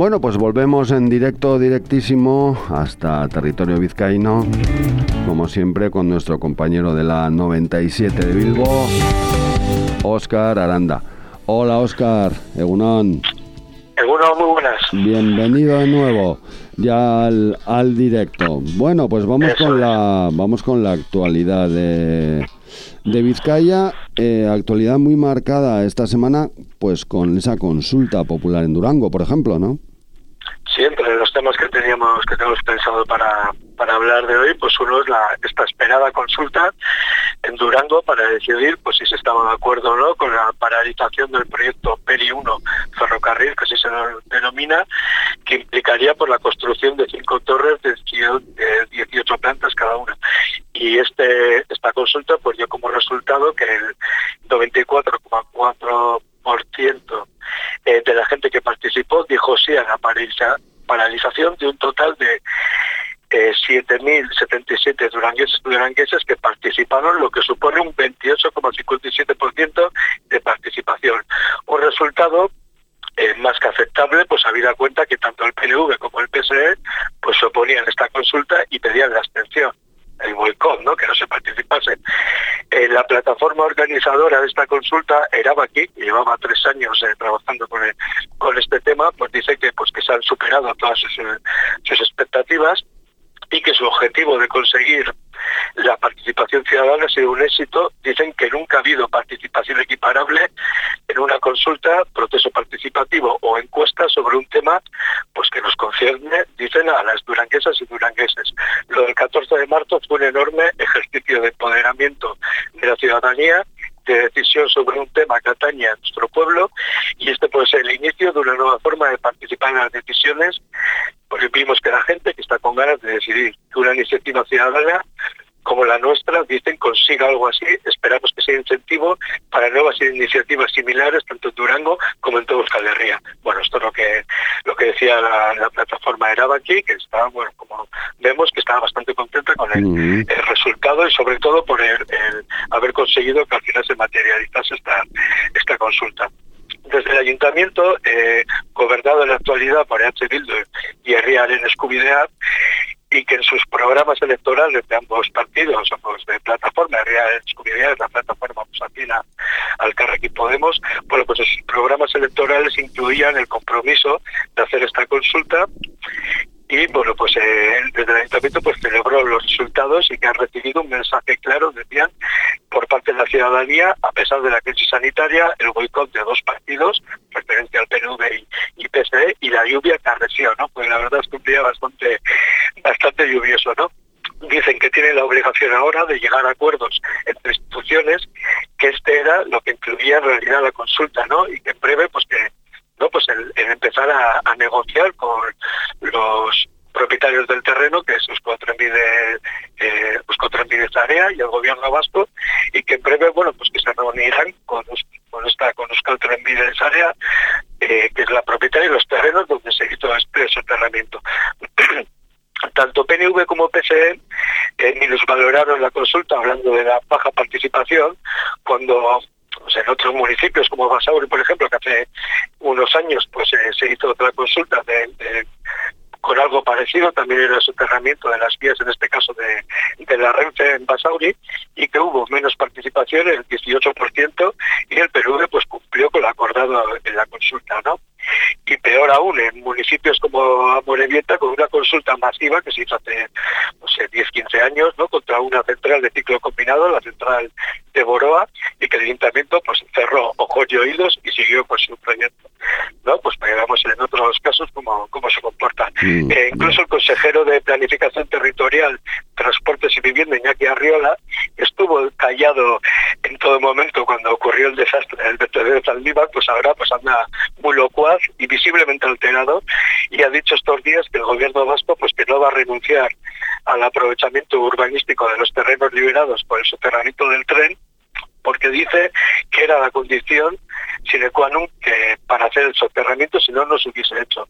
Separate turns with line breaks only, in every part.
Bueno, pues volvemos en directo, directísimo, hasta territorio vizcaíno, como siempre, con nuestro compañero de la 97 de Bilbo, Óscar Aranda. Hola, Óscar, Egunon.
Egunon, muy buenas.
Bienvenido de nuevo, ya al directo. Bueno, pues vamos con la actualidad de Vizcaya, actualidad muy marcada esta semana, pues con esa consulta popular en Durango, por ejemplo, ¿no?
Sí, entre los temas que tenemos pensado para hablar de hoy, pues uno es esta esperada consulta en Durango para decidir pues si se estaba de acuerdo o no con la paralización del proyecto PERI 1 ferrocarril, que así se denomina, que implicaría por la construcción de 5 torres de 18 plantas cada una. Y esta consulta pues dio como resultado que el 94,4% de la gente que participó dijo sí a la paralización de un total de 7.077 durangueses que participaron, lo que supone un 28,57% de participación. Un resultado más que aceptable, pues habida cuenta que tanto el PNV como el PSE pues se oponían a esta consulta y pedían la abstención, el boicot, ¿no? Que no se participase. La plataforma organizadora de esta consulta, Erabaki, que llevaba 3 años trabajando con este tema, pues dice que se han superado todas sus expectativas y que su objetivo de conseguir la participación ciudadana ha sido un éxito. Dicen que nunca ha habido participación equiparable en una consulta, proceso participativo o encuesta sobre un tema pues que nos concierne, dicen, a las duranguesas y durangueses. Lo del 14 de marzo fue un enorme ejercicio de empoderamiento de la ciudadanía, de decisión sobre un tema que atañe a nuestro pueblo, y este puede ser el inicio de una nueva forma de participar en las decisiones, porque vimos que la gente que está con ganas de decidir, que una iniciativa ciudadana como la nuestra, dicen, consiga algo así. Esperamos que sea incentivo para nuevas iniciativas similares, tanto en Durango como en toda Euskal Herria. Bueno, esto es lo que decía la plataforma Erabaki, que está, bueno, como vemos, que estaba bastante contenta con el resultado y sobre todo por el haber conseguido que al final se materializase esta consulta. Desde el ayuntamiento, gobernado en la actualidad por EH Bildu y Herriaren Eskubidea, y que en sus programas electorales de ambos partidos, pues de plataforma, Herriaren Eskubidea es la plataforma afina al Elkarrekin Podemos, bueno, pues en sus programas electorales incluían el compromiso de hacer esta consulta. Y bueno, pues desde el ayuntamiento pues celebró los resultados y que ha recibido un mensaje claro, decían, por parte de la ciudadanía, a pesar de la crisis sanitaria, el boicot de 2 partidos, referencia al PNV y PSE, y la lluvia que arreció, ¿no? Pues la verdad es que un día bastante lluvioso, ¿no? Dicen que tienen la obligación ahora de llegar a acuerdos entre instituciones, que era lo que incluía en realidad la consulta, ¿no? Y que en breve pues el empezar a negociar con los propietarios del terreno, que es Euskotrenbide Área y el gobierno vasco, y que en breve, bueno, pues que se reunirán con Euskotrenbide Área, que es la propietaria de los terrenos donde se hizo este soterramiento. Tanto PNV como PSE minusvaloraron la consulta, hablando de la baja participación, cuando pues en otros municipios como Basauri, por ejemplo, que hace unos años pues se hizo otra consulta con algo parecido, también era el soterramiento de las vías, en este caso de la Renfe en Basauri, y que hubo menos participación, el 18%, y el PNV pues cumplió con lo acordado en la consulta, ¿no? Y peor aún, en municipios como Amorebieta, con una consulta masiva que se hizo hace 10-15 años, ¿no?, contra una central de ciclo combinado, la central de Boroa, y que el ayuntamiento pues cerró ojos y oídos y siguió con su proyecto, ¿no? Pues veamos en otros casos cómo se comportan. Incluso el consejero de Planificación Territorial, Transportes y Vivienda, Iñaki Arriola, estuvo callado en todo momento cuando ocurrió el desastre del vertedero de Zaldívar, pues ahora pues anda muy locuaz y visiblemente alterado, y ha dicho estos días que el gobierno vasco pues que no va a renunciar al aprovechamiento urbanístico de los terrenos liberados por el soterramiento del tren, porque dice que era la condición sine qua non que para hacer el soterramiento, si no se hubiese hecho.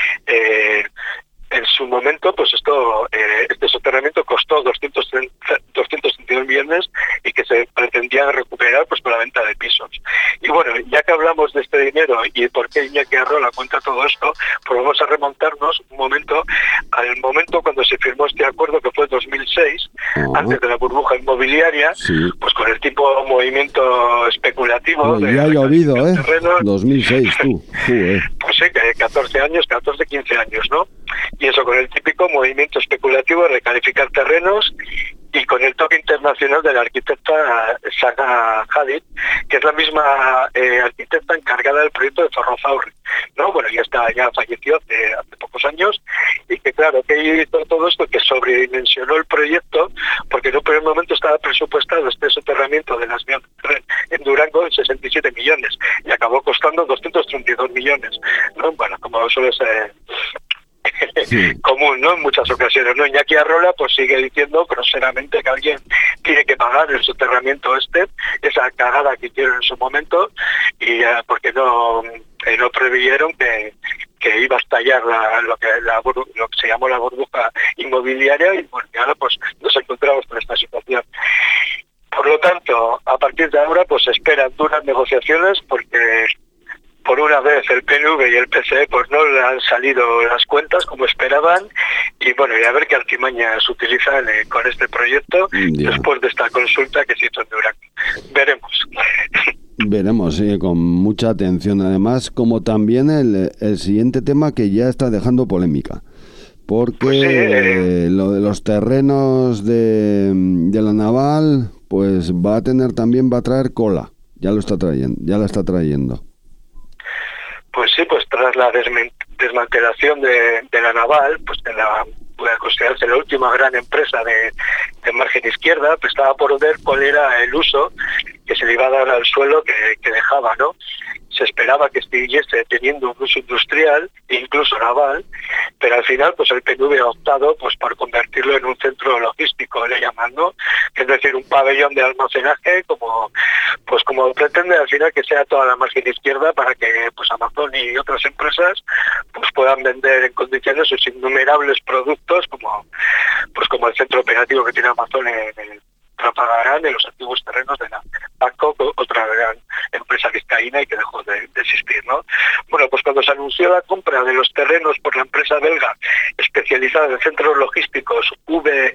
En su momento, pues este soterramiento costó 232 millones y que se pretendía recuperar pues con la venta de pisos. Y bueno, ya que hablamos de este dinero y por qué Iñaki Arriola cuenta todo esto, pues vamos a remontarnos un momento al momento cuando se firmó este acuerdo, que fue 2006, antes de la burbuja inmobiliaria, pues con el tipo de movimiento especulativo.
Pues ya ha llovido, 2006, tú.
Pues sí, que 14, 15 años, ¿no? Y eso con el típico movimiento especulativo de recalificar terrenos, y con el toque internacional de la arquitecta Zaha Hadid, que es la misma arquitecta encargada del proyecto de Zorrozaurre, ¿no? Bueno, ya falleció hace pocos años, y que claro, que hizo todo esto, que sobredimensionó el proyecto, porque en un primer momento estaba presupuestado este soterramiento de las vías en Durango en 67 millones, y acabó costando 232 millones, ¿no? Bueno, como suele ser común, ¿no? En muchas ocasiones, ¿no? Iñaki Arrola pues sigue diciendo groseramente que alguien tiene que pagar el soterramiento esa cagada que hicieron en su momento, y porque no preveyeron que iba a estallar lo que se llamó la burbuja inmobiliaria, y bueno, ahora pues nos encontramos con esta situación. Por lo tanto, a partir de ahora pues se esperan duras negociaciones, porque por una vez el PNV y el PSE pues no le han salido las cuentas como esperaban, y bueno, y a ver qué artimañas utilizan con este proyecto después de esta consulta que se hizo en Durango. Veremos,
con mucha atención, además, como también el siguiente tema que ya está dejando polémica, porque pues lo de los terrenos de la Naval pues va a traer cola, ya la está trayendo.
Pues sí, pues tras la desmantelación de la Naval, pues puede considerarse la última gran empresa de margen izquierda, pues estaba por ver cuál era el uso que se le iba a dar al suelo que dejaba, ¿no? Se esperaba que siguiese teniendo un uso industrial e incluso naval, pero al final pues el PNV ha optado pues por convertirlo en un centro logístico, le llaman, ¿no? Es decir, un pabellón de almacenaje, como pretende al final que sea toda la margen izquierda, para que pues Amazon y otras empresas pues puedan vender en condiciones sus innumerables productos, como el centro operativo que tiene Amazon en Trapagaran, de los antiguos terrenos de la Babcock, otra gran empresa vizcaína y que dejó de existir, ¿no? Bueno, pues cuando se anunció la compra de los terrenos por la empresa belga especializada en centros logísticos VGP,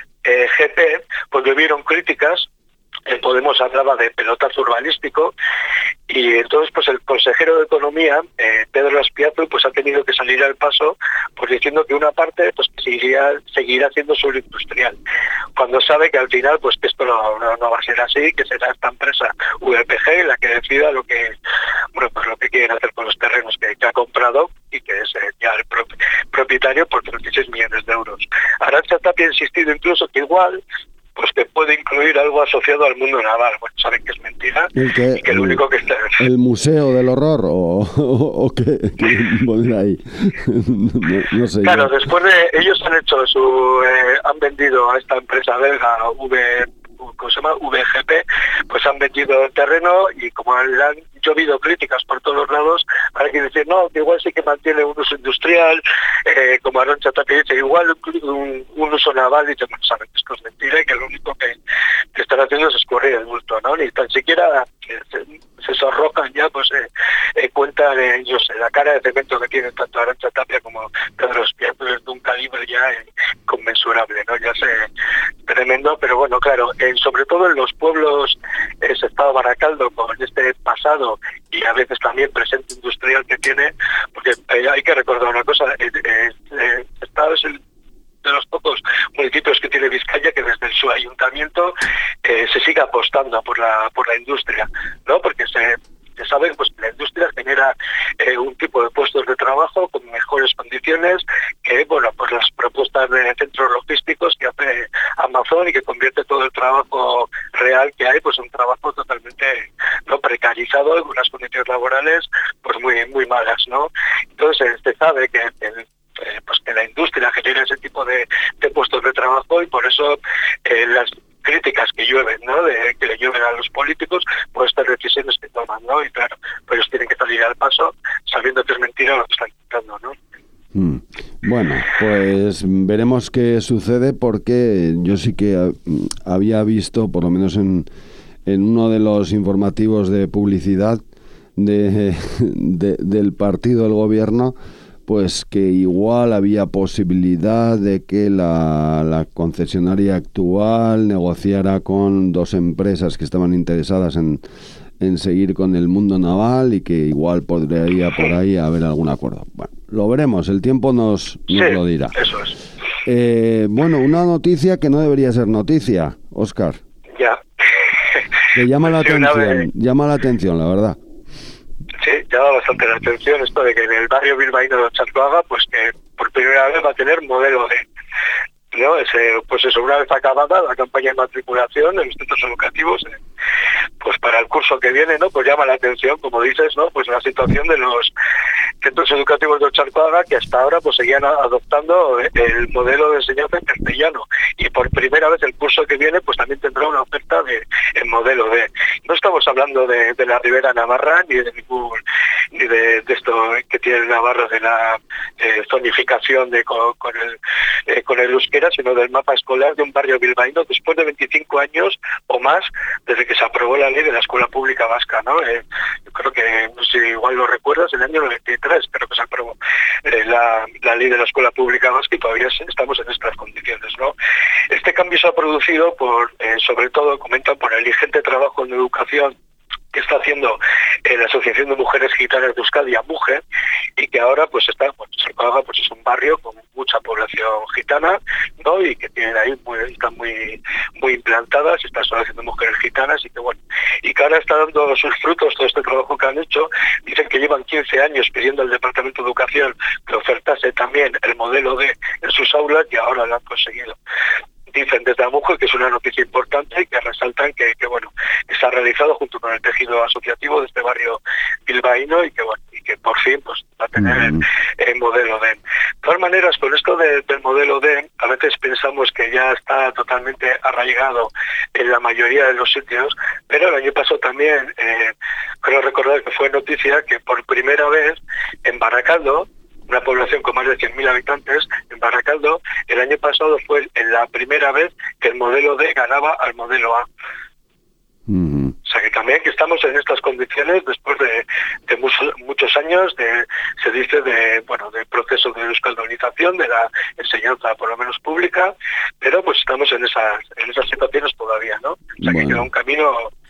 pues hubieron críticas. Podemos hablaba de pelotazo urbanístico, y entonces pues el consejero de Economía, Pedro Azpiazu, pues ha tenido que salir al paso pues diciendo que una parte pues seguirá siendo suelo industrial, cuando sabe que al final pues que esto no va a ser así, que será esta empresa VPG la que decida lo que quieren hacer con los terrenos que ha comprado, y que es ya el propietario por 36 millones de euros. Arantxa Tapia ha insistido incluso que igual pues que puede incluir algo asociado al mundo naval. Bueno, saben que es mentira, y que el único que está...
¿El Museo del Horror o qué poner ahí? no sé.
Claro, después de... Ellos han vendido a esta empresa belga, VGP, pues han vendido el terreno, y como le han llovido críticas por todos los lados, hay que decir, no, que igual sí que mantiene un uso industrial, como Arantxa Tapia dice, igual un uso naval, y dice, bueno, saben que esto es mentira, y que lo único que están haciendo es escurrir el bulto, ¿no? Ni tan siquiera se sonrojan ya, pues cuentan, la cara de cemento que tienen tanto Arantxa Tapia como Pedro Azpiazu es de un calibre ya inconmensurable, ¿no? Ya sé, tremendo, pero bueno, claro, sobre todo en los pueblos, Sestao Baracaldo, con este pasado y a veces también presente industrial que tiene, porque hay que recordar una cosa, Sestao es de los pocos municipios que tiene Vizcaya que desde su ayuntamiento se sigue apostando por la industria, ¿no? Porque se sabe pues que la industria genera un tipo de puestos de trabajo con mejores condiciones que, bueno, pues las propuestas de centros logísticos que hace Amazon, y que convierte todo el trabajo real que hay pues en un trabajo totalmente no precarizado, en unas condiciones laborales pues muy muy malas, ¿no? Entonces se sabe que pues que la industria genera ese tipo de puestos de trabajo, y por eso las críticas que llueven, ¿no? Que le llueven a los políticos por estas decisiones que toman, ¿no? Y claro, pues ellos tienen que salir al paso sabiendo que es mentira lo que están intentando, ¿no?
Bueno, pues veremos qué sucede, porque yo sí que había visto, por lo menos en uno de los informativos de publicidad, del partido del gobierno, pues que igual había posibilidad de que la concesionaria actual negociara con dos empresas que estaban interesadas en seguir con el mundo naval y que igual podría por ahí haber algún acuerdo. Bueno, lo veremos, el tiempo nos lo dirá.
Eso es.
Bueno, una noticia que no debería ser noticia, Óscar.
Ya.
Que llama la atención, la verdad.
Sí, llama bastante la atención esto de que en el barrio bilbaíno de Otxarkoaga, pues que por primera vez va a tener modelo D. ¿No? Pues eso, una vez acabada la campaña de matriculación en los centros educativos, pues para el curso que viene, ¿no? Pues llama la atención, como dices, ¿no? Pues la situación de los centros educativos de Otxarkoaga, que hasta ahora pues seguían adoptando el modelo de enseñanza en castellano, y por primera vez el curso que viene pues también tendrá una oferta en modelo D. No estamos hablando de la Ribera Navarra ni de esto que tiene Navarra, de la zonificación con el euskera, sino del mapa escolar de un barrio bilbaíno después de 25 años o más desde que se aprobó la ley de la escuela pública vasca, ¿no? Yo creo que, no sé si igual lo recuerdas, en el año 93 creo que se aprobó la ley de la escuela pública vasca, y todavía estamos en estas condiciones, ¿no? Este cambio se ha producido sobre todo, comentan, por el ingente trabajo en educación que está haciendo la Asociación de Mujeres Gitanas de Euskadi, AMUGE, y que ahora pues Otxarkoaga pues es un barrio con mucha población gitana, ¿no? Y que tienen ahí están muy implantadas esta Asociación de Mujeres Gitanas, y que bueno, y que ahora está dando sus frutos todo este trabajo que han hecho. Dicen que llevan 15 años pidiendo al Departamento de Educación que ofertase también el modelo D en sus aulas, y ahora lo han conseguido. Dicen desde AMUGE que es una noticia importante y que resaltan que se ha realizado junto con el tejido asociativo de este barrio bilbaíno, y que por fin pues va a tener el modelo D. De todas maneras, con esto del modelo D, a veces pensamos que ya está totalmente arraigado en la mayoría de los sitios, pero el año pasado también, creo recordar que fue noticia que por primera vez en Baracaldo, una población con más de 100.000 habitantes, en Baracaldo, el año pasado fue la primera vez que el modelo D ganaba al modelo A. O sea que también que estamos en estas condiciones después de muchos años se dice de proceso de euskaldunización de la enseñanza, por lo menos pública, pero pues estamos en esas situaciones todavía, ¿no? O sea que queda un camino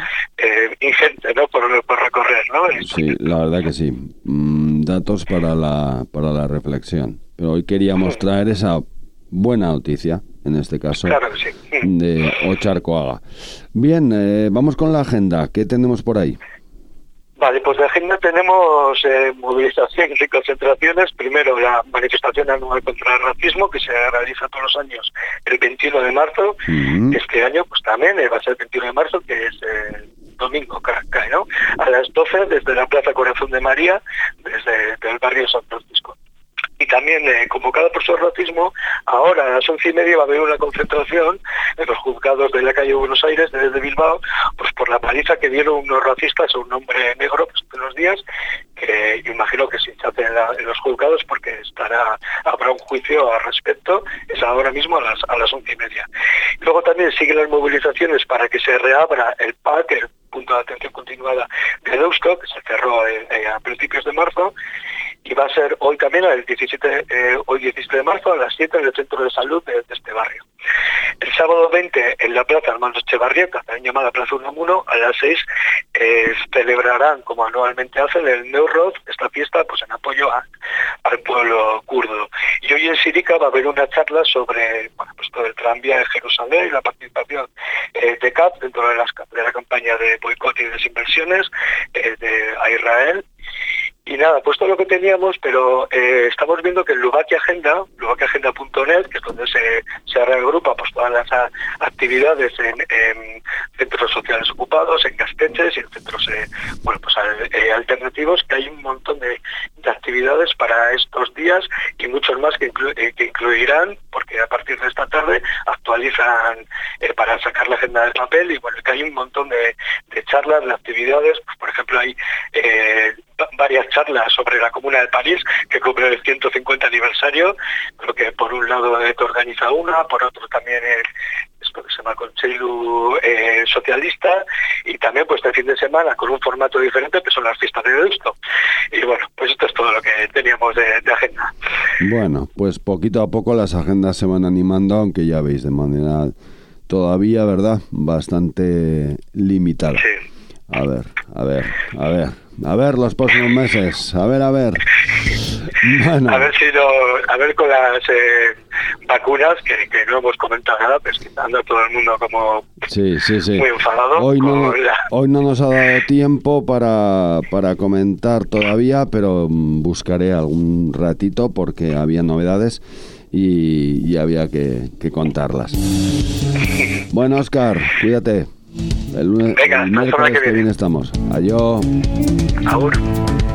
ingente, ¿no? Por recorrer, ¿no?
Sí, la verdad que sí. Datos para la reflexión. Pero hoy queríamos traer esa buena noticia, en este caso,
claro que sí,
de Otxarkoaga. Bien, vamos con la agenda. ¿Qué tenemos por ahí?
Vale, pues de agenda tenemos movilizaciones y concentraciones. Primero, la manifestación anual contra el racismo, que se realiza todos los años el 21 de marzo. Este año pues también va a ser el 21 de marzo, que es domingo, cae, ¿no? A las 12 desde la Plaza Corazón de María, desde el barrio San Francisco. Y también, convocada por su racismo, ahora a las 11:30 va a haber una concentración en los juzgados de la calle Buenos Aires, desde Bilbao, pues por la paliza que dieron unos racistas a un hombre negro pues, hace unos días, que imagino que se hace en los juzgados porque habrá un juicio al respecto, es ahora mismo a las 11:30. Luego también siguen las movilizaciones para que se reabra el PAC, el punto de atención continuada de Deusto, que se cerró a principios de marzo, y va a ser hoy también, hoy 17 de marzo, a las 7 en el centro de salud de este barrio. El sábado 20 en la plaza Armando Echevarrieta, también llamada Plaza Unamuno, a las 6 celebrarán, como anualmente hacen, el Neuroz, esta fiesta pues en apoyo al pueblo kurdo. Y hoy en Sirica va a haber una charla sobre pues todo el tranvía de Jerusalén y la participación de CAP dentro de la campaña de boicot y desinversiones a Israel. Y nada, pues todo lo que teníamos, pero estamos viendo que en lubakiagenda.net, que es donde se reagrupa pues todas las actividades en centros sociales ocupados, en gasteches y en centros alternativos, que hay un montón de actividades para estos días y muchos más que incluirán, porque a partir de esta tarde actualizan para sacar la agenda del papel, y bueno, que hay un montón de charlas, de actividades, pues por ejemplo hay varias charlas sobre la Comuna de París, que cumple el 150 aniversario. Creo que por un lado te organiza una, por otro también Deusto, que se llama Consello Socialista, y también pues este fin de semana con un formato diferente que son las fiestas de Deusto. Y bueno, pues esto es todo lo que teníamos de agenda.
Bueno, pues poquito a poco las agendas se van animando, aunque ya veis, de manera todavía, ¿verdad?, bastante limitada.
Sí.
A ver los próximos meses, a ver. Bueno.
A ver con las vacunas, que no hemos comentado nada, pues que anda todo el mundo como
sí.
muy enfadado.
Hoy no nos ha dado tiempo para comentar todavía, pero buscaré algún ratito porque había novedades y había que contarlas. Bueno, Óscar, cuídate. El miércoles que viene estamos. Adiós.
Agur.